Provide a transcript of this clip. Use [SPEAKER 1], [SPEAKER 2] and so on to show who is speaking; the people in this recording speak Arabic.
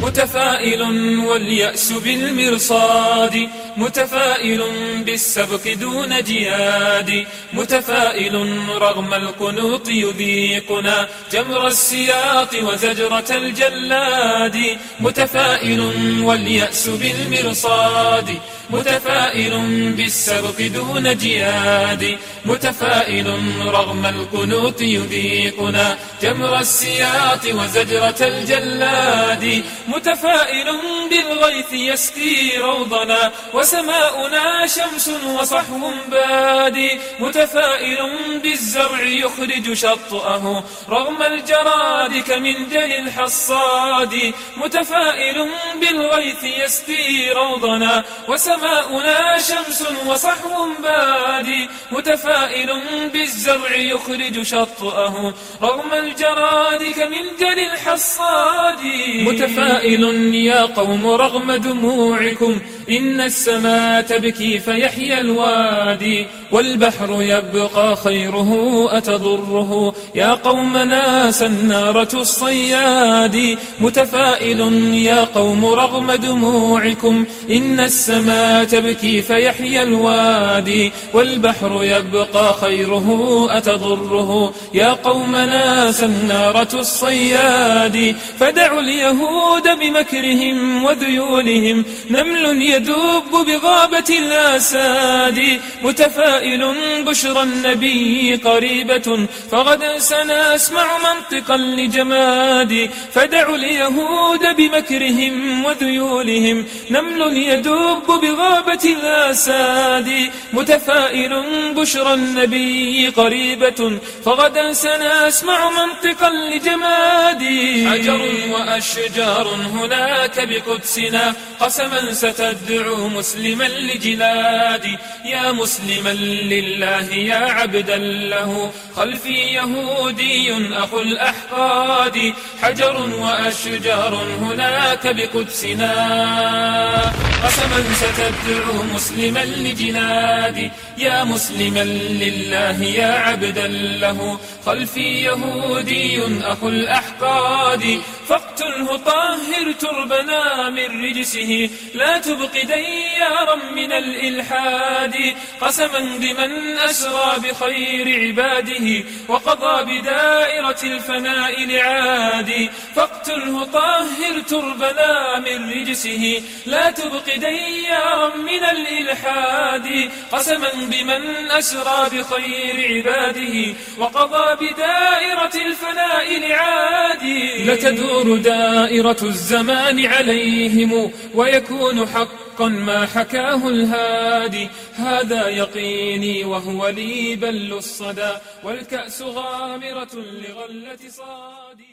[SPEAKER 1] متفائل واليأس بالمرصاد، متفائل بالسبق دون جياد، متفائل رغم القنوط يذيقنا جمر السياط وزجرة الجلاد، متفائل واليأس بالمرصاد، متفائل بالسبق دون جياد، متفائل رغم القنوط يذيقنا جمر السياط وزجرة الجلاد، متفائل بالغيث يسقي روضنا وسماؤنا شمس وصحو بادي، متفائل بالزرع يخرج شطأه رغم الجراد كمنجل الحصاد، متفائل بالغيث يسقي روضنا وسماؤنا شمس وصحو بادي، متفائل بالزرع يخرج شطأه رغم الجراد كمنجل الحصاد، متفائل يا قوم رغم دموعكم إن السماء تبكي فيحيى الوادي، والبحر يبقى خيره أتضره يا قومنا سنارة الصياد، متفائل يا قوم رغم دموعكم إن السماء تبكي فيحيى الوادي، والبحر يبقى خيره أتضره يا قومنا سنارة الصياد، فدعوا اليهود بمكرهم وذيولهم نمل يدب بغابة الأساد، متفائل بشرى النبي قريبة فغدا سنسمع منطقا لجماد، فدعوا اليهود بمكرهم وذيولهم نمل يدب بغابة الأساد، متفائل بشرى النبي قريبة فغدا سنسمع منطقا لجماد، حجر وأشجار هناك بقدسنا قسما ستدعو مسلما لجلادي، يا مسلما لله يا عبدا له خلفي يهودي أخو الأحقاد، حجر وأشجار هناك بقدسنا قسما ستدعو مسلما لجلادي، يا مسلما لله يا عبدا له خلفي يهودي أخو الأحقاد، فاقتله طهر تربنا من رجسه لا تبق ديارا من الإلحاد، قسما بمن أسرى بخير عباده وقضى بدائرة الفناء لعادي، فاقتله طهر تربنا من رجسه لا تبق ديارا من الإلحاد، قسما بمن أسرى بخير عباده وقضى بدائرة الفناء لعادي، لتدور دائرة الزمان عليهم ويكون حقا ما حكاه الهادي، هذا يقيني وهو لي بل الصدى والكأس غامرة لغلة صادي.